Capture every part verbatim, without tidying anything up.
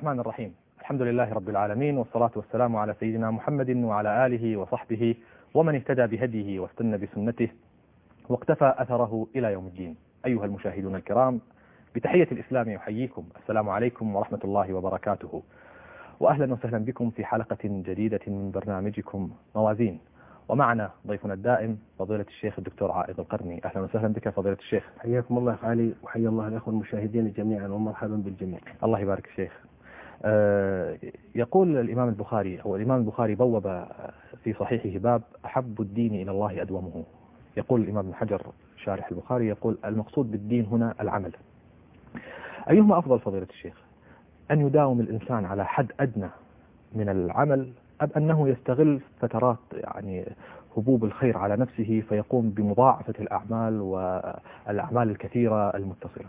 الرحمن الرحيم. الحمد لله رب العالمين، والصلاة والسلام على سيدنا محمد وعلى آله وصحبه ومن اهتدى بهديه واستنى بسنته واقتفى أثره إلى يوم الدين. أيها المشاهدون الكرام، بتحية الإسلام يحييكم، السلام عليكم ورحمة الله وبركاته، وأهلا وسهلا بكم في حلقة جديدة من برنامجكم موازين. ومعنا ضيفنا الدائم فضيلة الشيخ الدكتور عائض القرني. أهلا وسهلا بك فضيلة الشيخ. حياكم الله علي، وحيا الله الأخوة المشاهدين جميعا، ومرحبا بالجميع. الله يبارك الشيخ. أه يقول الإمام البخاري أو الإمام البخاري بوب في صحيحه باب أحب الدين إلى الله أدومه. يقول الإمام ابن حجر شارح البخاري يقول المقصود بالدين هنا العمل. أيهما أفضل فضيلة الشيخ، أن يداوم الإنسان على حد أدنى من العمل، أم أنه يستغل فترات يعني هبوب الخير على نفسه فيقوم بمضاعفة الأعمال والأعمال الكثيرة المتصلة؟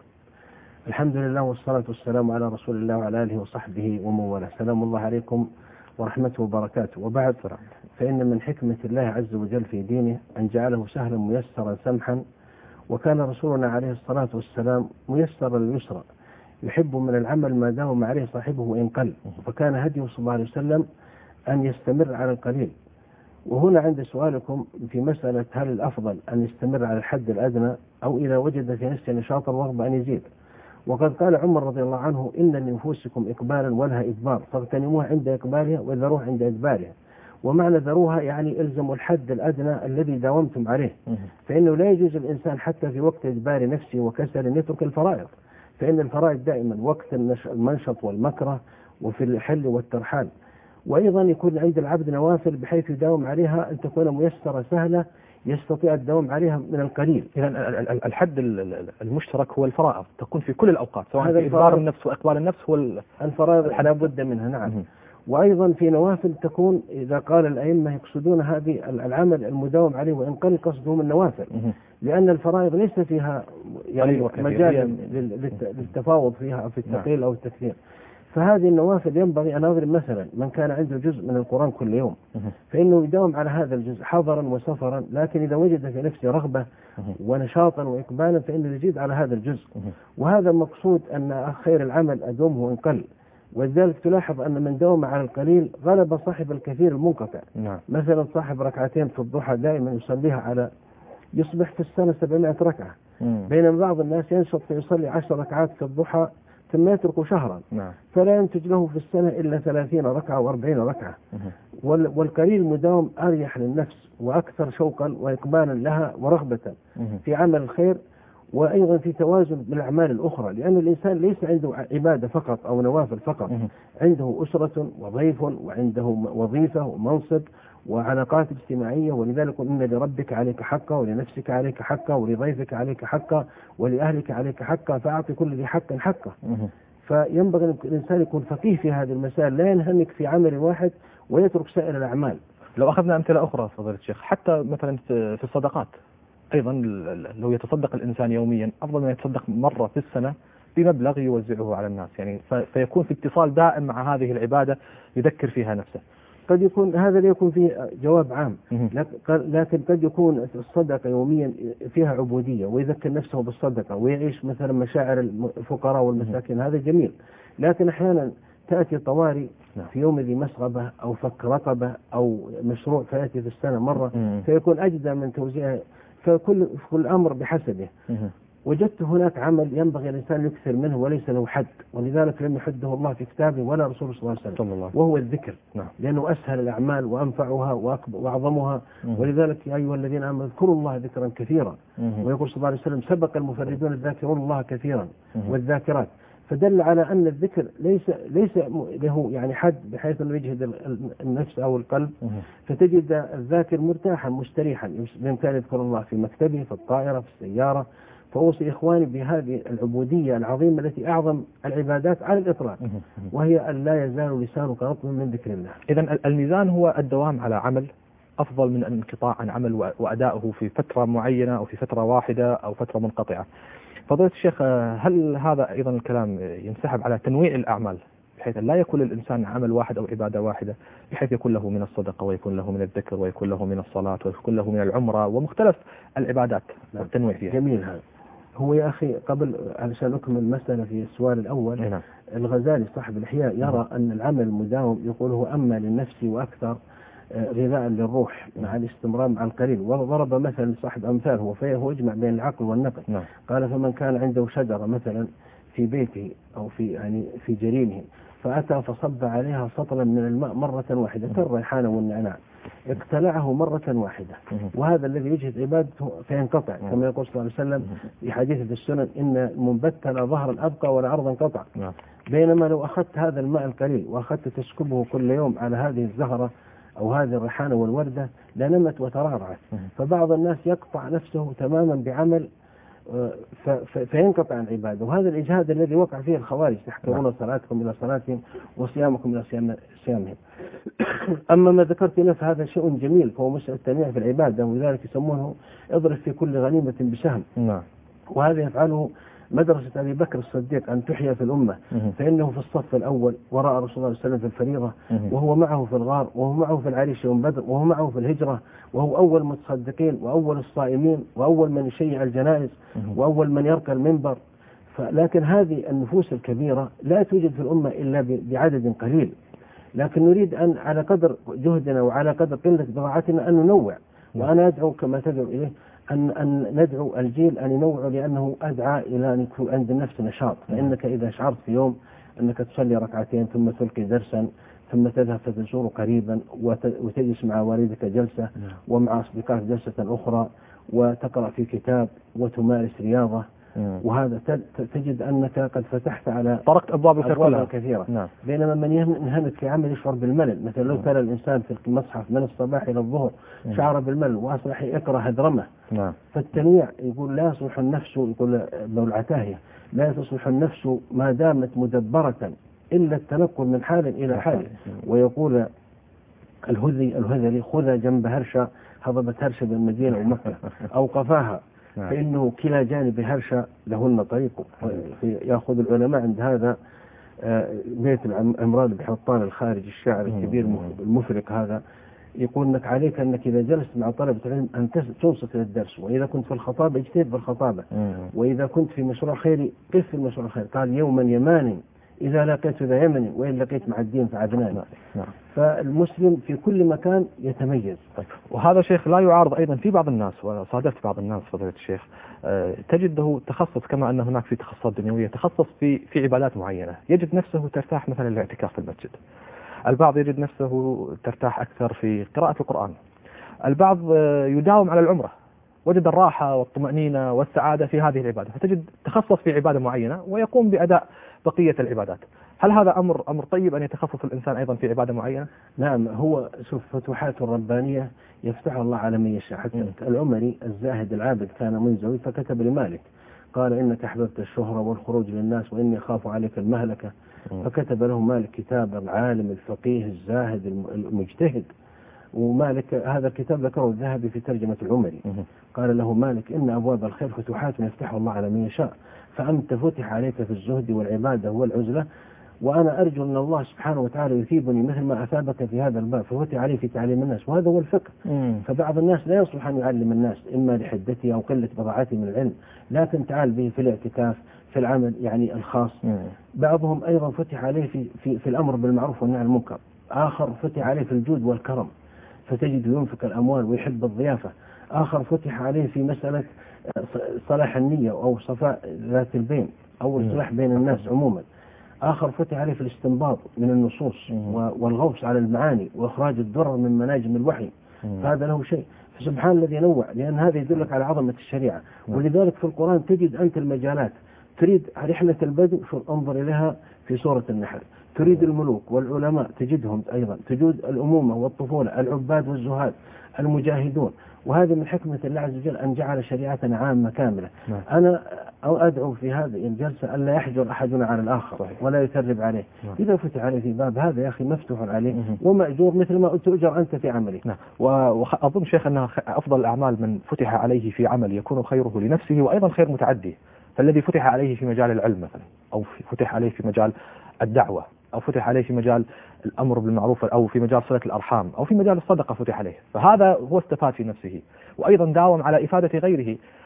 الحمد لله والصلاة والسلام على رسول الله وعلى آله وصحبه ومن والاه. سلام الله عليكم ورحمته وبركاته. وبعد، فإن من حكمة الله عز وجل في دينه أن جعله سهلا ميسرا سمحا، وكان رسولنا عليه الصلاة والسلام ميسر اليسرى، يحب من العمل ما داوم عليه صاحبه وإن قل، فكان هديه صلى الله عليه وسلم أن يستمر على القليل. وهنا عند سؤالكم في مسألة هل الأفضل أن يستمر على الحد الأدنى أو إذا وجد في نفسه نشاطا ورغبة أن يزيد. وقد قال عمر رضي الله عنه إن لنفوسكم إقبالا ولها إدبار، فاغتنموها عند إقبالها وذروها عند إدبارها. ومعنى ذروها يعني إلزموا الحد الأدنى الذي داومتم عليه، فإنه لا يجوز الإنسان حتى في وقت إدبار نفسه وكسل أن يترك الفرائض، فإن الفرائض دائما وقت المنشط والمكره وفي الحل والترحال. وأيضا يكون عند العبد نوافل بحيث يداوم عليها أن تكون ميسرة سهلة يستطيع الدوام عليها من القليل. إذا الحد المشترك هو الفرائض، تكون في كل الأوقات، سواء في إدبار النفس وإقبال النفس. هو الفرائض لا بد منها، نعم. وأيضا في نوافل تكون إذا قال الأئمة يقصدون هذه العمل المداوم عليه وإن قل قصدهم النوافل، لأن الفرائض ليس فيها يعني مجال للتفاوض فيها في التقليل أو التكثير. فهذه النوافل ينبغي أن أضرب مثلا من كان عنده جزء من القرآن كل يوم فإنه يداوم على هذا الجزء حضرا وسفرا، لكن إذا وجد في نفسه رغبة ونشاطا وإقبالا فإنه يزيد على هذا الجزء. وهذا مقصود أن خير العمل أدومه وإن قل. ولذلك تلاحظ أن من داوم على القليل غلب صاحب الكثير المنقطع. مثلا صاحب ركعتين في الضحى دائما يصليها على يصبح في السنة سبعمائة ركعة، بينما بعض الناس ينشط فيصلي عشر ركعات في الضحى ثم يترك شهرا، نعم. فلا ينتج له في السنة إلا ثلاثين ركعة وأربعين ركعة. والقليل مداوم أريح للنفس وأكثر شوقا وإقبالا لها ورغبة في عمل الخير، وأيضا في توازن بالأعمال الأخرى، لأن الإنسان ليس عنده عبادة فقط أو نوافل فقط، عنده أسرة وضيف وعنده وظيفة ومنصب وعلاقات اجتماعية. ولذلك إن لربك عليك حقا ولنفسك عليك حقا ولضيفك عليك حقا ولأهلك عليك حقا، فأعطي كل ذي حق حقه. فينبغي أن الإنسان يكون فقيه في هذه المسائل، لا ينهمك في عمل واحد ويترك سائر الأعمال. لو أخذنا أمثلة أخرى فضيلة الشيخ، حتى مثلا في الصدقات أيضا، لو يتصدق الإنسان يوميا أفضل من يتصدق مرة في السنة بمبلغ يوزعه على الناس، يعني فيكون في اتصال دائم مع هذه العبادة يذكر فيها نفسه. قد يكون هذا لا يكون فيه جواب عام، لكن قد يكون الصدقة يوميا فيها عبودية ويذكر نفسه بالصدقة ويعيش مثلا مشاعر الفقراء والمساكين، هذا جميل. لكن أحيانا تأتي طوارئ في يوم ذي مسغبة أو فك رقبة أو مشروع فيأتي في السنة مرة، فيكون أجدى من توزيعه، فكل كل أمر بحسبه. وجدت هناك عمل ينبغي الإنسان يكثر منه وليس له حد، ولذلك لم يحده الله في كتابه ولا رسول صلى الله عليه وسلم، وهو الذكر، لأنه أسهل الأعمال وأنفعها وأعظمها. ولذلك يا أيها الذين آمنوا اذكروا الله ذكرا كثيرا، ويقول صلى الله عليه وسلم سبق المفردون الذاكرون الله كثيرا والذاكرات، فدل على أن الذكر ليس ليس له يعني حد بحيث أنه يجهد النفس أو القلب، فتجد الذاكر مرتاحا مستريحا بإمكانه يذكر الله في مكتبه في الطائرة في السيارة. فأوصي إخواني بهذه العبودية العظيمة التي أعظم العبادات على الإطلاق، وهي أن لا يزال لسانك رطبا من ذكر الله. إذن الميزان هو الدوام على عمل أفضل من الانقطاع عن عمل وأداؤه في فترة معينة أو في فترة واحدة أو فترة منقطعة. فضيلة الشيخ، هل هذا أيضا الكلام ينسحب على تنويع الأعمال بحيث لا يكون الإنسان عمل واحد أو عبادة واحدة، بحيث يكون له من الصدقة ويكون له من الذكر ويكون له من الصلاة ويكون له من العمرة ومختلف العبادات والتنويع فيها؟ جميل. هذا هو يا أخي، قبل علشان أكمل المسألة في السؤال الأول، الغزالي صاحب الإحياء يرى أن العمل المداوم يقول هو أما للنفس وأكثر غذاء للروح مع الاستمرار مع القليل. وضرب مثلا صاحب أمثال هو فهو يجمع بين العقل والنقل. نعم. قال فمن كان عنده شجرة مثلا في بيته أو في يعني في جرينه فأتى فصب عليها سطلا من الماء مرة واحدة كالريحان والنعناع اقتلعه مرة واحدة، وهذا الذي يجهد عبادته فينقطع كما يقول صلى الله عليه وسلم في حديث في السنن إن المنبت لا ظهرا أبقى ولا عرضا قطع. بينما لو أخذت هذا الماء القليل وأخذت تسكبه كل يوم على هذه الزهرة أو هذه الريحانة والوردة لنمت وترعرعت. فبعض الناس يقطع نفسه تماما بعمل فينقطع العبادة، وهذا الإجهاد الذي وقع فيه الخوارج تحكرون صلاتكم إلى صلاتهم وصيامكم إلى صيامهم. أما ما ذكرت له فهذا شيء جميل، فهو مسألة التنويع في العبادة، ولذلك يسمونه اضرب في كل غنيمة بسهم. وهذا يفعله مدرسة أبي بكر الصديق أن تحيا في الأمة، فإنه في الصف الأول وراء رسول الله صلى الله عليه وسلم في الفريضة، وهو معه في الغار، وهو معه في العريش يوم بدر، وهو معه في الهجرة، وهو أول المتصدقين وأول الصائمين وأول من يشيع الجنائز وأول من يرقى المنبر. لكن هذه النفوس الكبيرة لا توجد في الأمة إلا بعدد قليل، لكن نريد أن على قدر جهدنا وعلى قدر قلة بضاعتنا أن ننوع. وأنا أدعو كما تدعو إليه أن أن ندعو الجيل أن ينوع، لأنه أدعى إلى أن يكون عند النفس نشاط. فإنك إذا شعرت في يوم أنك تصلي ركعتين ثم تلقي درسا ثم تذهب فتزور قريبا وتجلس مع والدك جلسة ومع أصدقائك جلسة أخرى وتقرأ في كتاب وتمارس رياضة، وهذا تجد أنك قد فتحت على طرقت أبواب الخير كلها كثيرة. نعم. بينما من ينهمك في عمل يشعر بالملل، مثلا لو ترى الإنسان في المصحف من الصباح إلى الظهر شعر بالملل وأصبح يكره هدرمه. نعم. فالتنويع يقول لا يصلح النفس، يقول ابن العتاهية لا تصلح النفس ما دامت مدبرة إلا التنقل من حال إلى حال. ويقول الهذي الهذلي خذ جنب هرشة هضبت هرشة بالمدينة ومكة أو قفاها فإنه كلا جانب هرشة لهن طريق. يأخذ العلماء عند هذا بيت العمران بحطان الخارج الشاعر الكبير المفرق هذا، يقول لك عليك أنك إذا جلست مع طلبة العلم أن تنصت للدرس، وإذا كنت في الخطابة اجتهد بالخطابة، وإذا كنت في مشروع خيري قف في المشروع الخيري. قال يوما يمان إذا لقيت ذا يمن وإن لقيت مع الدين فعدنان. نعم. فالمسلم في كل مكان يتميز. طيب. وهذا شيخ لا يعارض أيضا في بعض الناس، وصادفت بعض الناس فضيلة الشيخ أه تجده تخصص كما أن هناك في تخصصات دنيوية تخصص في في عبادات معينة، يجد نفسه ترتاح مثلا الاعتكاف في المسجد، البعض يجد نفسه ترتاح أكثر في قراءة القرآن، البعض يداوم على العمرة، وجد الراحة والطمأنينة والسعادة في هذه العبادة، فتجد تخصص في عبادة معينة ويقوم بأداء بقية العبادات. هل هذا أمر أمر طيب أن يتخصص الإنسان أيضا في عبادة معينة؟ نعم، هو شوف فتوحات الربانية يفتح الله على من يشاء. حتى العمري الزاهد العابد كان منزوي فكتب لمالك قال إنك أحببت الشهرة والخروج للناس وإني أخاف عليك المهلكة، فكتب له مالك كتاب العالم الفقيه الزاهد المجتهد. ومالك هذا الكتاب ذكره الذهبي في ترجمة العمري. قال له مالك إن أبواب الخير فتوحات يفتحها الله على من يشاء، فأنت فتح عليك في الزهد والعبادة والعزلة، وأنا أرجو أن الله سبحانه وتعالى يثيبني مثل ما أثابك في هذا الباب ففتح عليه في تعليم الناس، وهذا هو الفقه. مم. فبعض الناس لا يصلح أن يعلم الناس إما لحدته أو قلة بضاعته من العلم، لكن تعال به في الاعتكاف في العمل يعني الخاص. مم. بعضهم أيضا فتح عليه في, في, في الأمر بالمعروف والنهي عن المنكر، آخر فتح عليه في الجود والكرم فتجد ينفق الأموال ويحب الضيافة، آخر فتح عليه في مسألة صلاح النية أو صفاء ذات البين أو الصلاح بين الناس عموما، آخر فتح عليه في الاستنباط من النصوص والغوص على المعاني وإخراج الدرر من مناجم الوحي، فهذا له شيء. فسبحان الذي نوع، لأن هذا يدلك على عظمة الشريعة. ولذلك في القرآن تجد أنت المجالات، تريد رحلة البدء انظر إليها في سورة النحل، تريد الملوك والعلماء تجدهم أيضا، تجد الأمومة والطفولة، العباد والزهاد، المجاهدون. وهذا من حكمة الله عز وجل أن جعل شريعتنا عامة كاملة. نعم. أنا أدعو في هذه الجلسة أن لا يحجر أحدنا على الآخر. صحيح. ولا يثرب عليه. نعم. إذا فتح عليه في باب هذا يا أخي مفتوح عليه. مم. ومأجور مثل ما تؤجر أنت في عمله. نعم. وأظن شيخ أن أفضل الأعمال من فتح عليه في عمل يكون خيره لنفسه وأيضا خير متعدي. فالذي فتح عليه في مجال العلم مثلا، أو فتح عليه في مجال الدعوة، أو فتح عليه في مجال الأمر بالمعروف، أو في مجال صلة الأرحام، أو في مجال الصدقة فتح عليه، فهذا هو استفاد في نفسه وأيضا داوم على إفادة غيره.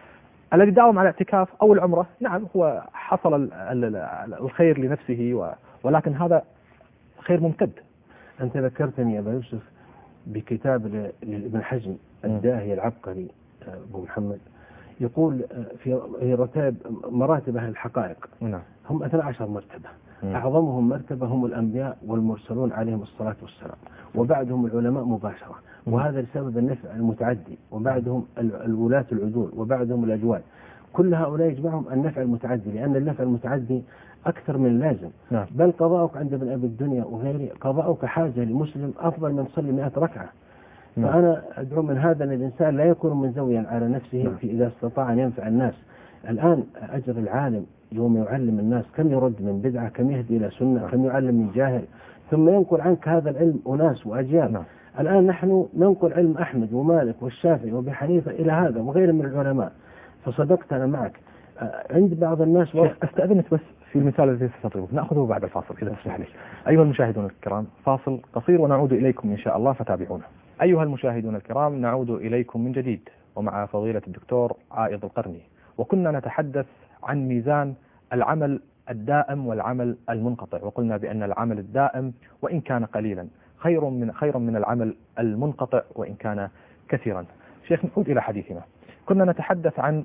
الذي داوم على الاعتكاف أو العمرة نعم هو حصل الخير لنفسه، ولكن هذا خير ممتد. أنت ذكرتني يا أبا يوسف بكتاب لابن حزم الداهية العبقري أبو محمد، يقول في رتاب مراتب أهل الحقائق نعم. هم اثنا عشر مرتبة، مم. أعظمهم مرتبة هم الأنبياء والمرسلون عليهم الصلاة والسلام، وبعدهم العلماء مباشرة، وهذا لسبب النفع المتعدي، وبعدهم الولاة العدول، وبعدهم الأجواد. كل هؤلاء يجمعهم النفع المتعدي، لأن النفع المتعدي أكثر من اللازم. نعم. بل قضاؤك عند ابن أبي الدنيا وغيره قضاؤك حاجة لمسلم أفضل من تصلي مئة ركعة. نعم. فأنا أدعو من هذا أن الإنسان لا يكون منزويا على نفسه نعم. في إذا استطاع أن ينفع الناس. الآن أجر العالم يوم يعلم الناس كم يرد من بدعة، كم يهدي إلى سنة، نعم. كم يعلم من جاهل، ثم ينقل عنك هذا العلم أناس وأجيال. نعم. الآن نحن ننقل علم أحمد ومالك والشافعي وأبي حنيفة إلى هذا وغيره من العلماء. فصدقت أنا معك. عند بعض الناس أستأذنك بس في المثال الذي ستضربه نأخذه بعد الفاصل إذا تسمح لي. أيها المشاهدون الكرام، فاصل قصير ونعود إليكم إن شاء الله فتابعونا. أيها المشاهدون الكرام، نعود إليكم من جديد ومع فضيلة الدكتور عائض القرني، وكنا نتحدث عن ميزان العمل الدائم والعمل المنقطع، وقلنا بأن العمل الدائم وإن كان قليلا خير من خير من العمل المنقطع وإن كان كثيرا. شيخ، نعود إلى حديثنا. كنا نتحدث عن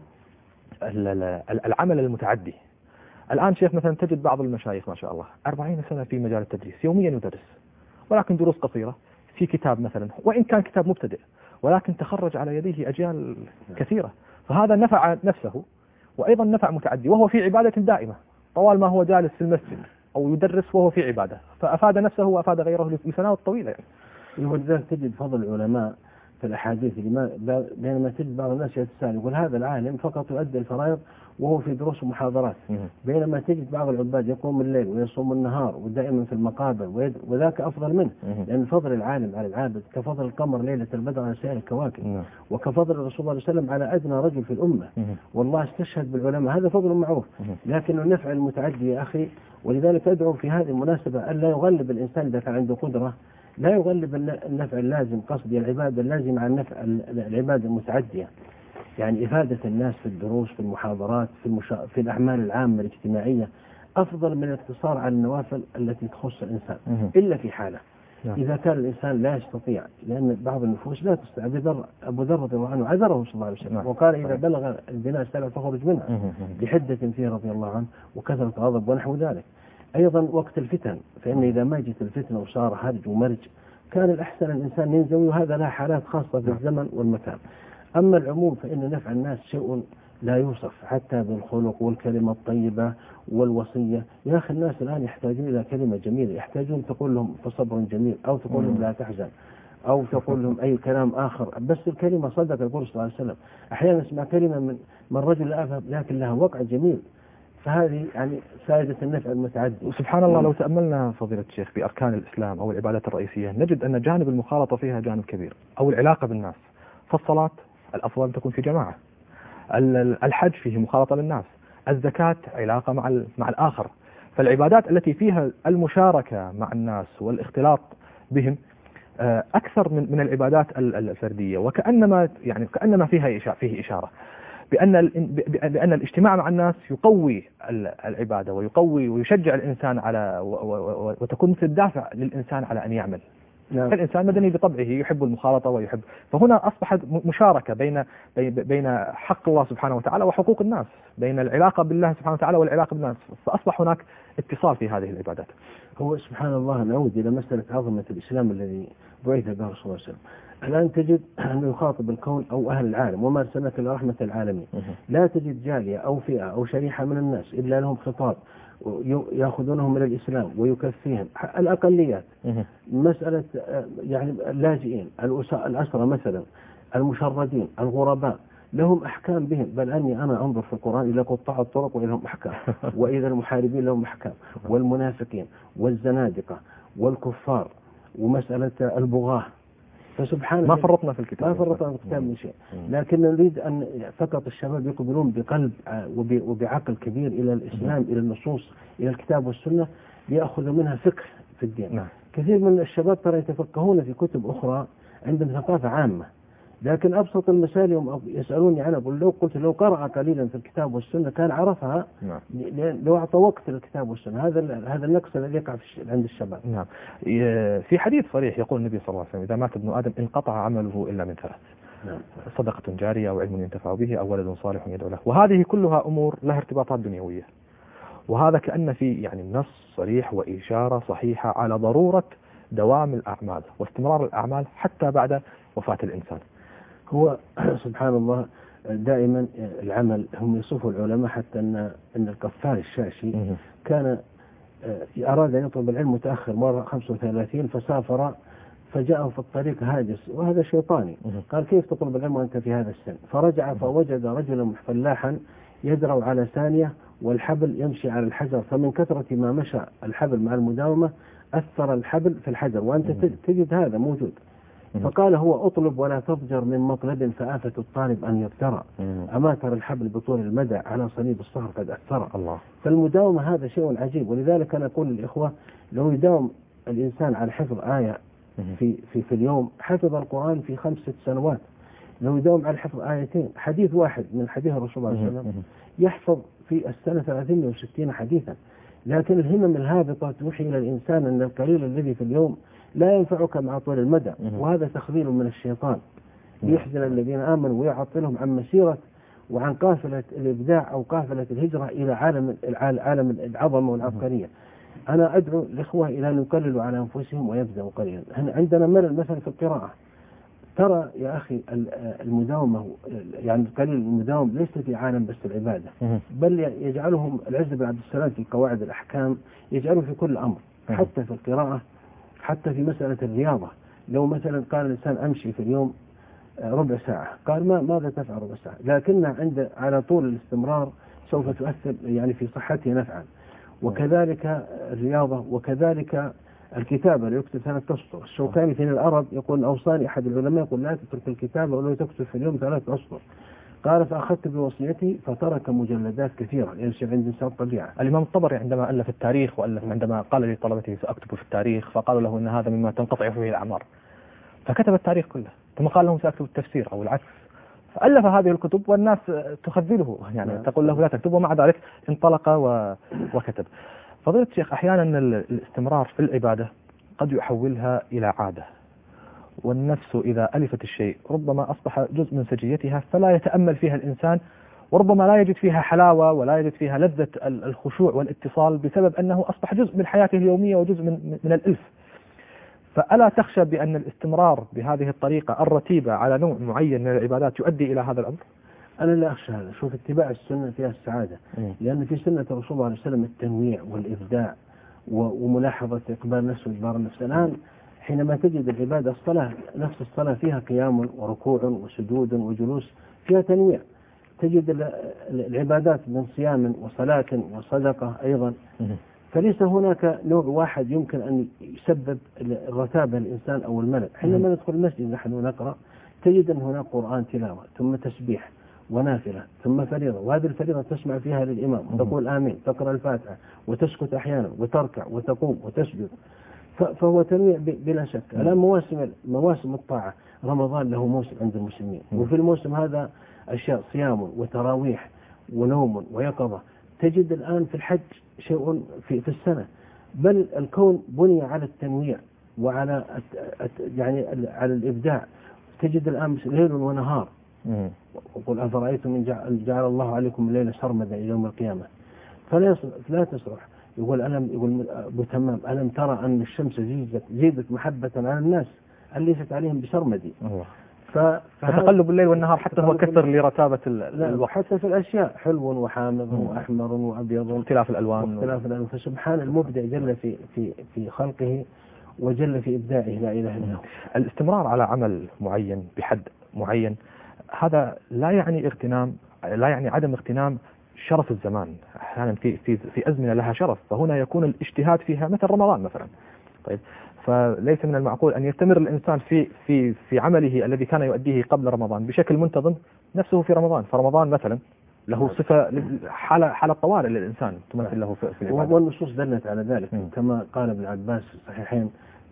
العمل المتعدي. الآن شيخ مثلا تجد بعض المشايخ ما شاء الله أربعين سنة في مجال التدريس، يوميا يدرس، ولكن دروس قصيرة في كتاب مثلا، وإن كان كتاب مبتدئ، ولكن تخرج على يديه أجيال كثيرة. فهذا نفع نفسه وأيضا نفع متعدي، وهو في عبادة دائمة طوال ما هو جالس في المسجد أو يدرس وهو في عبادة، فأفاد نفسه وأفاد غيره لسنوات طويلة يعني. ولذلك تجد فضل العلماء في الأحاديث، بينما تجد بعض الناس يتساءل يقول هذا العالم فقط يؤدي الفرائض وهو في دروس ومحاضرات، بينما تجد بعض العباد يقوم الليل ويصوم النهار ودائما في المقابر، وذاك أفضل منه، لأن فضل العالم على العابد كفضل القمر ليلة البدر على سائر الكواكب، وكفضل الرسول صلى الله عليه وسلم على أدنى رجل في الأمة، والله استشهد بالعلماء، هذا فضل معروف. لكن النفع المتعدي يا أخي، ولذلك أدعو في هذه المناسبة أن لا يغلب الإنسان إذا كان عنده قدرة، لا يغلب النفع اللازم، قصدي العبادة اللازم عن نفع العبادة المتعدية، يعني إفادة الناس في الدروس في المحاضرات في, المشا... في الأعمال العامة الاجتماعية أفضل من الاقتصار على النوافل التي تخص الإنسان، إلا في حالة إذا كان الإنسان لا يستطيع، لأن بعض النفوس لا تستطيع. أبو ذر رضي الله عنه عذره صلى الله عليه وسلم وقال إذا بلغ البناء سبع فخرج منها لحدة فيه رضي الله عنه وكثرة غضب ونحو ذلك. أيضا وقت الفتن، فإن إذا ما جت الفتنة وصار هرج ومرج كان الأحسن الإنسان ينزوي، وهذا لا حالات خاصة في الزمن والمكان. أما العموم فإن نفع الناس شيء لا يوصف، حتى بالخلق والكلمة الطيبة والوصية. يا أخي الناس الآن يحتاجون إلى كلمة جميلة، يحتاجون تقول لهم فصبر جميل، أو تقول لهم لا تحزن، أو تقول لهم أي كلام آخر، بس الكلمة صدق الرسول صلى الله عليه وسلم. أحيانا نسمع كلمة من من رجل أفهم لكن لها وقع جميل، فهذه يعني فائدة النفع المتعدي. وسبحان الله لو تأملنا فضيلة الشيخ في أركان الإسلام أو العبادات الرئيسية نجد أن جانب المخالطة فيها جانب كبير، أو العلاقة بالناس. فالصلاة الأفضل تكون في جماعة، الحج فيه مخالطة للناس، الزكاة علاقة مع مع الآخر. فالعبادات التي فيها المشاركة مع الناس والاختلاط بهم أكثر من من العبادات الفردية، وكأنما يعني كأنما فيها فيه إشارة بأن بأن الاجتماع مع الناس يقوي العبادة ويقوي ويشجع الإنسان على وتكون مثل دافع للإنسان على أن يعمل. نعم. الإنسان مدني بطبعه يحب المخالطة ويحب، فهنا أصبحت مشاركة بين بين حق الله سبحانه وتعالى وحقوق الناس، بين العلاقة بالله سبحانه وتعالى والعلاقة بالناس، فأصبح هناك اتصال في هذه العبادات. هو سبحان الله نعود إلى مسألة عظمة الإسلام الذي بعث به الرسول صلى الله عليه وسلم. الآن تجد أنه يخاطب الكون أو أهل العالم، وما أرسلناك إلا رحمة العالمين. لا تجد جالية أو فئة أو شريحة من الناس إلا لهم خطاب يأخذونهم إلى الإسلام ويكفيهم. الأقليات، مسألة يعني اللاجئين، الأسرى مثلا، المشردين، الغرباء، لهم أحكام بهم. بل أني أنا أنظر في القرآن إلى قطاع الطرق وإلى لهم أحكام، وإذا المحاربين لهم أحكام، والمنافقين والزنادقة والكفار، ومسألة البغاة. فسبحان ما فرطنا في الكتاب، ما فرطنا في الكتاب من شيء، لكن نريد أن فقط الشباب يقبلون بقلب وبعقل كبير إلى الإسلام، إلى النصوص، إلى الكتاب والسنة، ليأخذوا منها فقه في الدين. نعم. كثير من الشباب ترى يتفقهون في كتب أخرى عندهم ثقافة عامة، لكن أبسط المسائل يوم يسألوني عنها أقول لو قلت لو قرأ قليلا في الكتاب والسنة كان عرفها. نعم. لو أعطى وقت للكتاب والسنة. هذا هذا النقص الذي يقع عند الشباب. نعم. في حديث صريح يقول النبي صلى الله عليه وسلم إذا مات ابن آدم انقطع عمله إلا من ثلاث. نعم. صدقة جارية وعلم ينتفع به أو ولد صالح يدعو له، وهذه كلها أمور لها ارتباطات دنيوية، وهذا كأن في يعني نص صريح وإشارة صحيحة على ضرورة دوام الأعمال واستمرار الأعمال حتى بعد وفاة الإنسان. هو سبحان الله دائما العمل، هم يصفوا العلماء حتى أن أن القفال الشاشي كان أراد أن يطلب العلم متأخر مرة خمسة وثلاثين فسافر فجاءه في الطريق هاجس وهذا شيطاني، قال كيف تطلب العلم وأنت في هذا السن؟ فرجع فوجد رجلا فلاحا يدرع على ثانية والحبل يمشي على الحجر، فمن كثرة ما مشى الحبل مع المداومة أثر الحبل في الحجر، وأنت تجد هذا موجود. فقال هو اطلب ولا تضجر من مطلب فآفة الطالب أن يبترى، أما ترى الحبل بطول المدى على صليب الصهر قد أثر. الله. فالمداومة هذا شيء عجيب، ولذلك أنا أقول للإخوة لو يداوم الإنسان على حفظ آية في, في, في اليوم حفظ القرآن في خمسة سنوات. لو يداوم على حفظ آيتين، حديث واحد من حديث الرسول صلى الله عليه وسلم يحفظ في السنة ثلاثمائة وستين حديثا. لكن الهمم الهابطة توحي إلى الإنسان أن القليل الذي في اليوم لا ينفعك مع طول المدى، وهذا تخذيل من الشيطان ليحزن الذين آمنوا ويعطلهم عن مسيرة وعن قافلة الإبداع أو قافلة الهجرة إلى عالم عالم العظمة والعبقرية. أنا أدعو الإخوة إلى أن يقللوا على أنفسهم ويبدأوا قليلا. عندنا ملل مثلا في القراءة، ترى يا أخي المداومة يعني القليل المداوم ليس في عالم بس العبادة، بل يجعلهم العز بن عبد السلام في قواعد الأحكام يجعله في كل أمر، حتى في القراءة، حتى في مسألة الرياضة. لو مثلا قال الإنسان أمشي في اليوم ربع ساعة، قال ما ماذا تفعل ربع ساعة، لكن عند على طول الاستمرار سوف تؤثر يعني في صحته نفعا. وكذلك الرياضة، وكذلك الكتابة، لو يكتب ثلاث أسطر. الشوكاني في العرب يقول أوصاني أحد العلماء يقول لا تترك الكتابة ولو تكتب في اليوم ثلاث أسطر. قال فأخذت بوصيتي فترك مجلدات كثيرة ينشأ عند إنسان طبيعة. الإمام الطبري عندما ألف التاريخ وألف عندما قال لطلبته سأكتب في التاريخ فقالوا له إن هذا مما تنقطع فيه الأعمار، فكتب التاريخ كله، ثم قال لهم سأكتب التفسير أو العكس، فألف هذه الكتب والناس تخذله يعني تقول له لا تكتب، ومع ذلك انطلق وكتب. فضيلة الشيخ أحيانا الاستمرار في العبادة قد يحولها إلى عادة، والنفس إذا ألفت الشيء ربما أصبح جزء من سجيتها فلا يتأمل فيها الإنسان، وربما لا يجد فيها حلاوة ولا يجد فيها لذة الخشوع والاتصال بسبب أنه أصبح جزء من حياته اليومية وجزء من, من الألف. فألا تخشى بأن الاستمرار بهذه الطريقة الرتيبة على نوع معين من العبادات يؤدي إلى هذا الأمر؟ أنا لا أخشى هذا. شوف اتباع السنة فيها السعادة، لأن في سنة الرسول صلى الله عليه وسلم التنويع والإبداع وملاحظة إقبال النفس وإجبار النفس. الآن حينما تجد العبادة الصلاة، نفس الصلاة فيها قيام وركوع وسجود وجلوس، فيها تنويع. تجد العبادات من صيام وصلاة وصدقة أيضا، فليس هناك نوع واحد يمكن أن يسبب الرتابة للإنسان أو الملل. حينما ندخل المسجد نحن نقرأ تجد أن هناك قرآن تلاوة ثم تسبيح ونافلة ثم فريضة، وهذه الفريضة تسمع فيها للإمام وتقول آمين، تقرأ الفاتحة وتسكت أحيانا وتركع وتقوم وتسجد، فهو تنويع بلا شك. الآن مواسم مواسم الطاعة، رمضان له موسم عند المسلمين، وفي الموسم هذا أشياء صيام وتراويح ونوم ويقظة. تجد الآن في الحج شيء في في السنة، بل الكون بني على التنويع وعلى يعني على الإبداع. تجد الآن ليل ونهار. وقل أفرأيتم من جعل الله عليكم الليل سرمدا إلى يوم القيامة فلا لا تسرح. يقول ألم يقول أبو تمام ألم ترى أن الشمس زيدت زيدت محبة على الناس أن ليست عليهم بسرمدي. فتقلب الليل والنهار حتى هو كثر لرتابة الوقت، حتى في الأشياء حلو وحامض وأحمر وأبيض واختلاف الألوان واختلاف الألوان. فسبحان المبدع جل في في في خلقه وجل في إبداعه لا إله إلا هو. الاستمرار على عمل معين بحد معين هذا لا يعني اغتنام، لا يعني عدم اغتنام شرف الزمان. أحيانا في في في أزمنة لها شرف، فهنا يكون الاجتهاد فيها مثل رمضان مثلا. طيب، فليس من المعقول أن يستمر الإنسان في في في عمله الذي كان يؤديه قبل رمضان بشكل منتظم نفسه في رمضان. فرمضان مثلا له صفة حالة حالة طوارئ للإنسان تمثل له في العبادة، والنصوص دلت على ذلك. كما قال ابن عباس في الصحيحين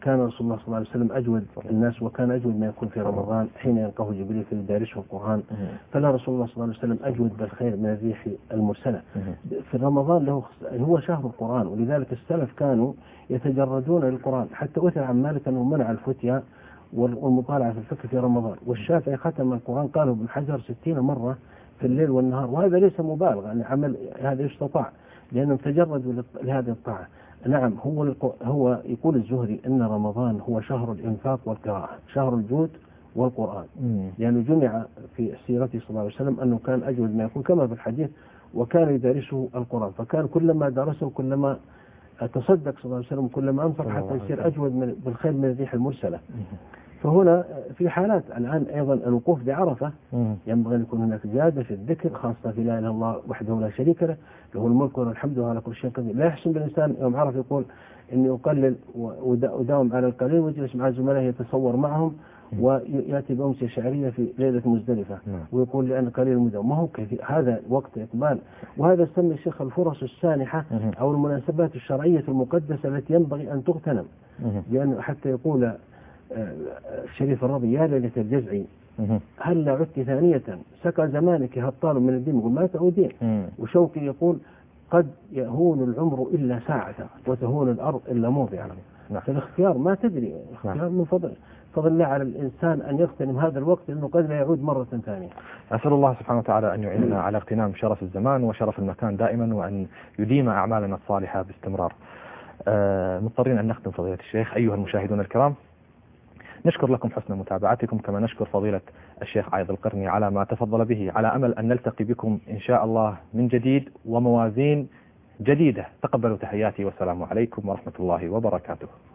كان رسول الله صلى الله عليه وسلم أجود الناس، وكان أجود ما يكون في رمضان حين يلقاه جبريل في يدارسه القرآن. فلا رسول الله صلى الله عليه وسلم أجود بالخير من الريح المرسلة. في رمضان له هو شهر القرآن، ولذلك السلف كانوا يتجردون للقرآن، حتى أثر عن مالك أنه منع الفتيا والمطالعة في الفقه في رمضان. والشافعي ختم القرآن قاله ابن حجر ستين مرة في الليل والنهار، وهذا ليس مبالغ، يعني عمل هذا يستطاع لأنهم تجردوا لهذه الطاعة. نعم، هو هو يقول الزهري أن رمضان هو شهر الإنفاق والقراءة، شهر الجود والقرآن، لأنه يعني جمع في سيرته صلى الله عليه وسلم أنه كان أجود ما يكون كما في الحديث، وكان يدارسه القرآن، فكان كلما درسه كلما تصدق صلى الله عليه وسلم، كلما أنفق حتى يصير أجود من بالخير من الريح المرسلة. فهنا في حالات الآن أيضا الوقوف بعرفة ينبغي أن يكون هناك زيادة في الذكر، خاصة في لا إله إلا الله وحده لا شريك له، له الملك والحمد على كل شيء قدير. لا يحسن بالإنسان يوم عرفة يقول إني أقلل وداوم على القليل، ويجلس مع زملائه يتصور معهم، ويأتي بأمسية شعرية في ليلة مزدلفة ويقول لأن قليل المداوم. ما هو كثير، هذا وقت إقبال، وهذا يسمى الشيخ الفرص السانحة أو المناسبات الشرعية المقدسة التي ينبغي أن تغتنم، لأن حتى يقول الشريف الرضي يا ليلة الجزع هل عدت ثانية سقى زمانك هطال من الدين، يقول ما تعودين. وشوقي يقول قد يهون العمر إلا ساعة وتهون الأرض إلا موضعا. فالاختيار ما تدري، اختيار من فضل فضل الله على الإنسان أن يغتنم هذا الوقت، لأنه قد لا يعود مرة ثانية. أسأل الله سبحانه وتعالى أن يعيننا على اغتنام شرف الزمان وشرف المكان دائما، وأن يديم أعمالنا الصالحة باستمرار. آه مضطرين أن نختم فضيلة الشيخ. أيها المشاهدون الكرام، نشكر لكم حسن متابعتكم، كما نشكر فضيلة الشيخ عايض القرني على ما تفضل به، على أمل أن نلتقي بكم إن شاء الله من جديد وموازين جديدة. تقبلوا تحياتي والسلام عليكم ورحمة الله وبركاته.